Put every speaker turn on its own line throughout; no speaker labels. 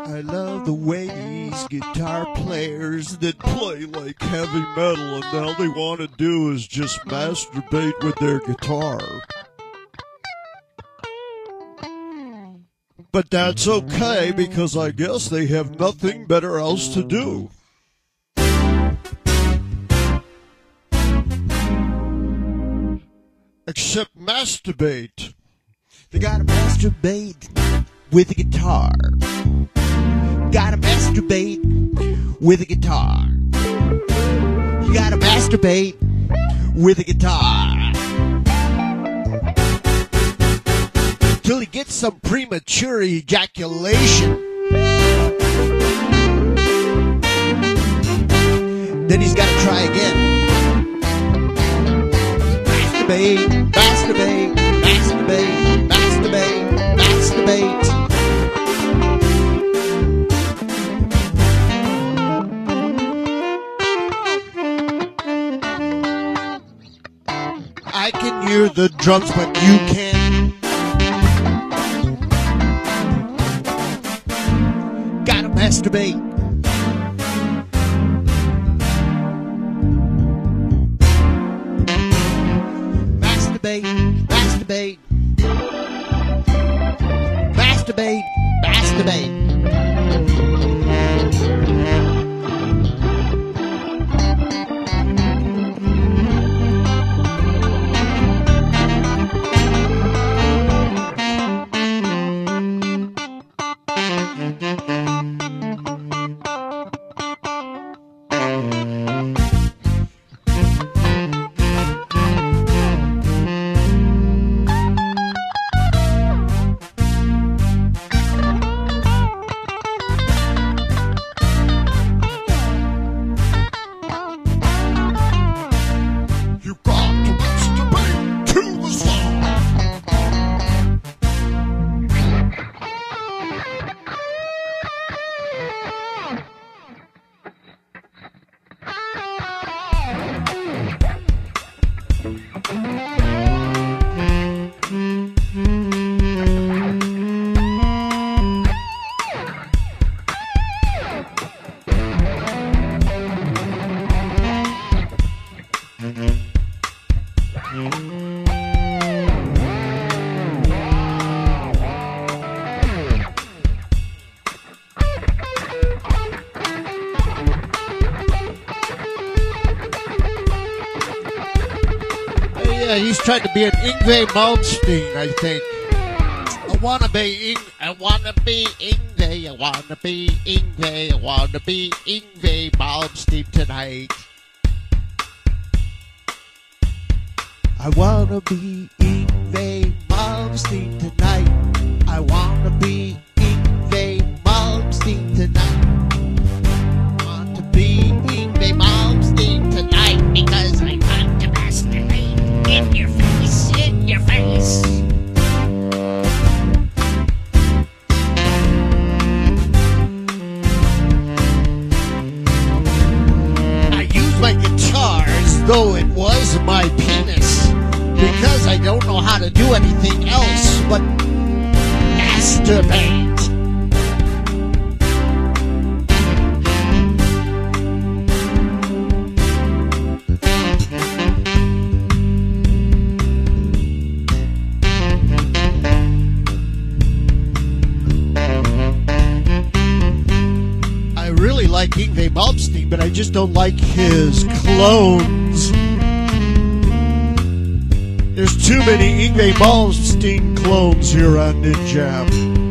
I love the way these guitar players that play like heavy metal and all they want to do is just masturbate with their guitar. But that's okay because I guess they have nothing better else to do. Except masturbate. They gotta masturbate with a guitar. Gotta masturbate with a guitar. You gotta masturbate with a guitar. Till he gets some premature ejaculation. Then he's gotta try again. Masturbate, masturbate, masturbate, masturbate, masturbate. I can hear the drums, but you can't. Gotta masturbate. Masturbate, masturbate. Masturbate, masturbate. Yeah, he's trying to be an Yngwie Malmsteen, I think. I wanna be Yngwie, I wanna be Yngwie, I wanna be Yngwie, I wanna be Yngwie Malmsteen tonight. I wanna be Yngwie Malmsteen tonight. I wanna be Yngwie Malmsteen tonight. I want to be Yngwie Malmsteen tonight because I want to masturbate in your face, in your face. I use my guitar as though it was my penis because I don't know how to do anything else but masturbate. I really like Yngwie Malmsteen, but I just don't like his clones. There's too many Yngwie Malmsteen clones here on Ninjam.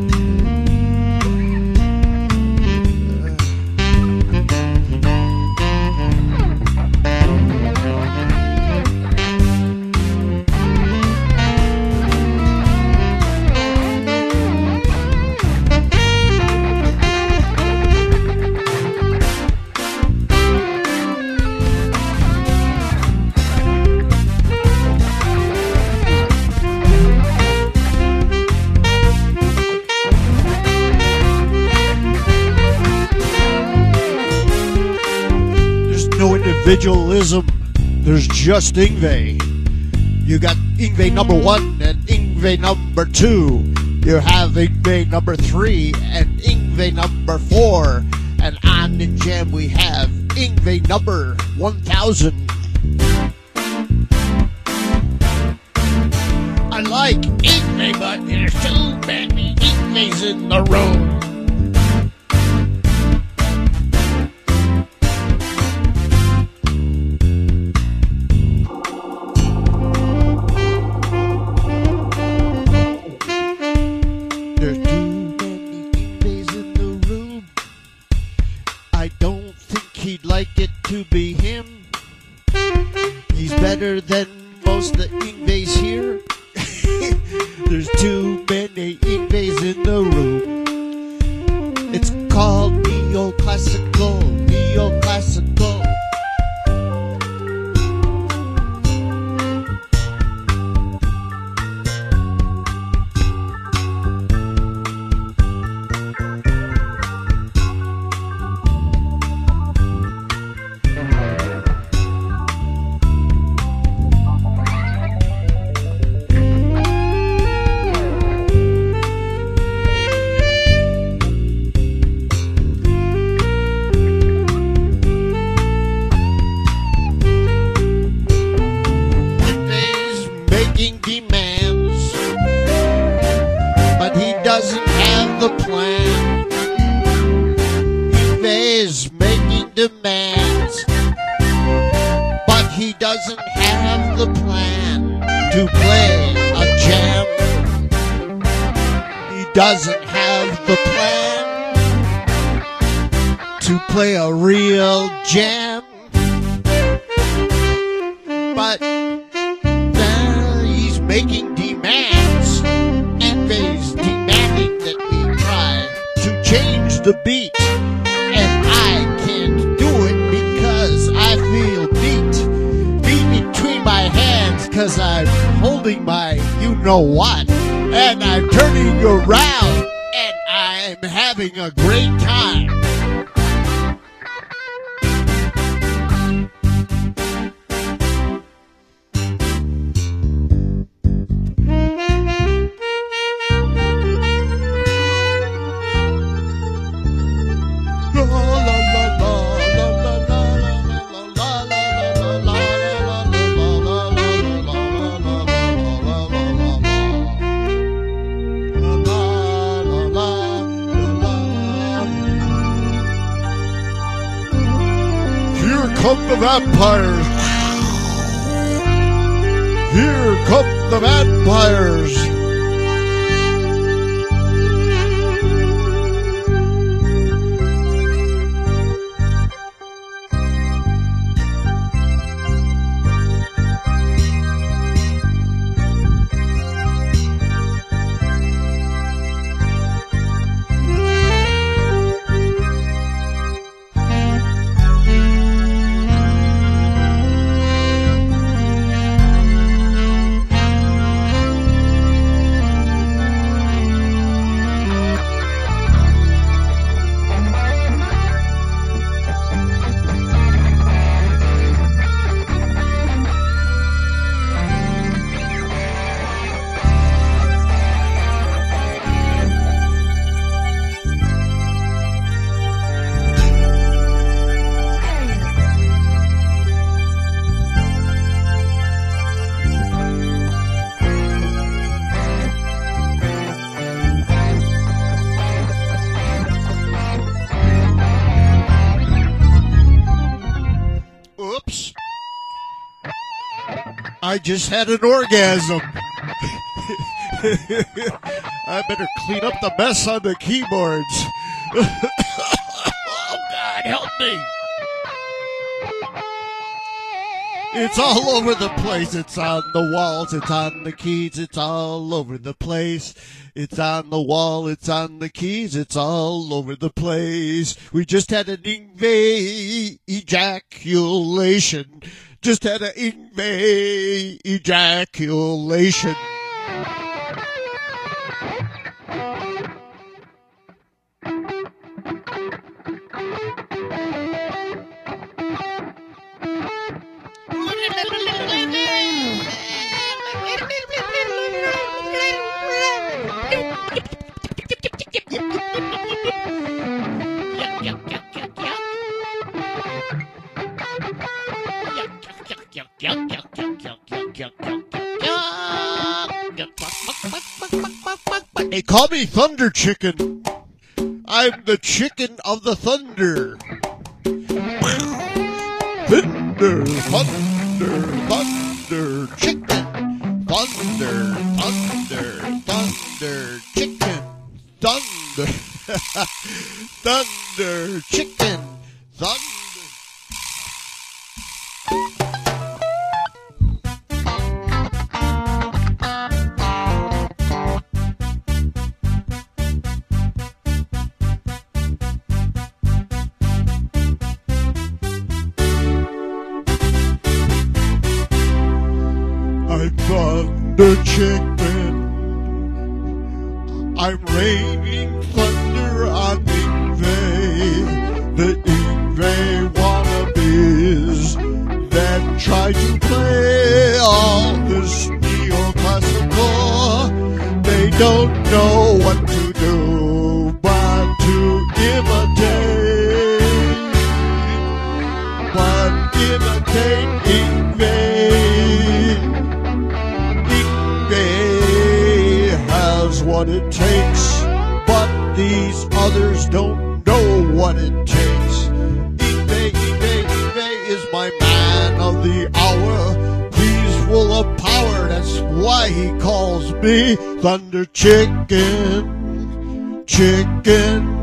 Individualism, there's just Yngwie. You got Yngwie number 1 and Yngwie number 2. You have Yngwie number 3 and Yngwie Yngwie number 4. And on the jam we have Yngwie number 1000. I like Yngwie, but there's too many Yngwies in the room. There's too many Yngwies in the room. I don't think he'd like it to be him. He's better than most of the Yngwies here. There's too many Yngwies in the room. It's called neoclassical, neoclassical. Demands, but he doesn't have the plan. Yngwie's making demands, but he doesn't have the plan to play a jam. He doesn't have the plan to play a real jam, but making demands. Yngwie's demanding that we try to change the beat, and I can't do it because I feel beat between my hands, cause I'm holding my you-know-what, and I'm turning around, and I'm having a great time. Here come the vampires. Here come the vampires. Oops. I just had an orgasm. I better clean up the mess on the keyboards. Oh, God, help me. It's all over the place. It's on the walls. It's on the keys. It's all over the place. It's on the wall. It's on the keys. It's all over the place. We just had an Yngwie ejaculation. Just had an Yngwie ejaculation. They call me Thunder Chicken. I'm the chicken of the thunder. Thunder, thunder, thunder, chicken. Thunder, thunder, thunder, chicken. Thunder, thunder, chicken. Thunder. I'm Thunder Chicken. I'm raining thunder on Yngwie. The Yngwie wannabes that try to play all this neoclassical. They don't know what to do but to imitate. But imitate Yngwie. What it takes, but these others don't know what it takes. Yngwie is my man of the hour. He's full of power, that's why he calls me Thunder Chicken. Chicken.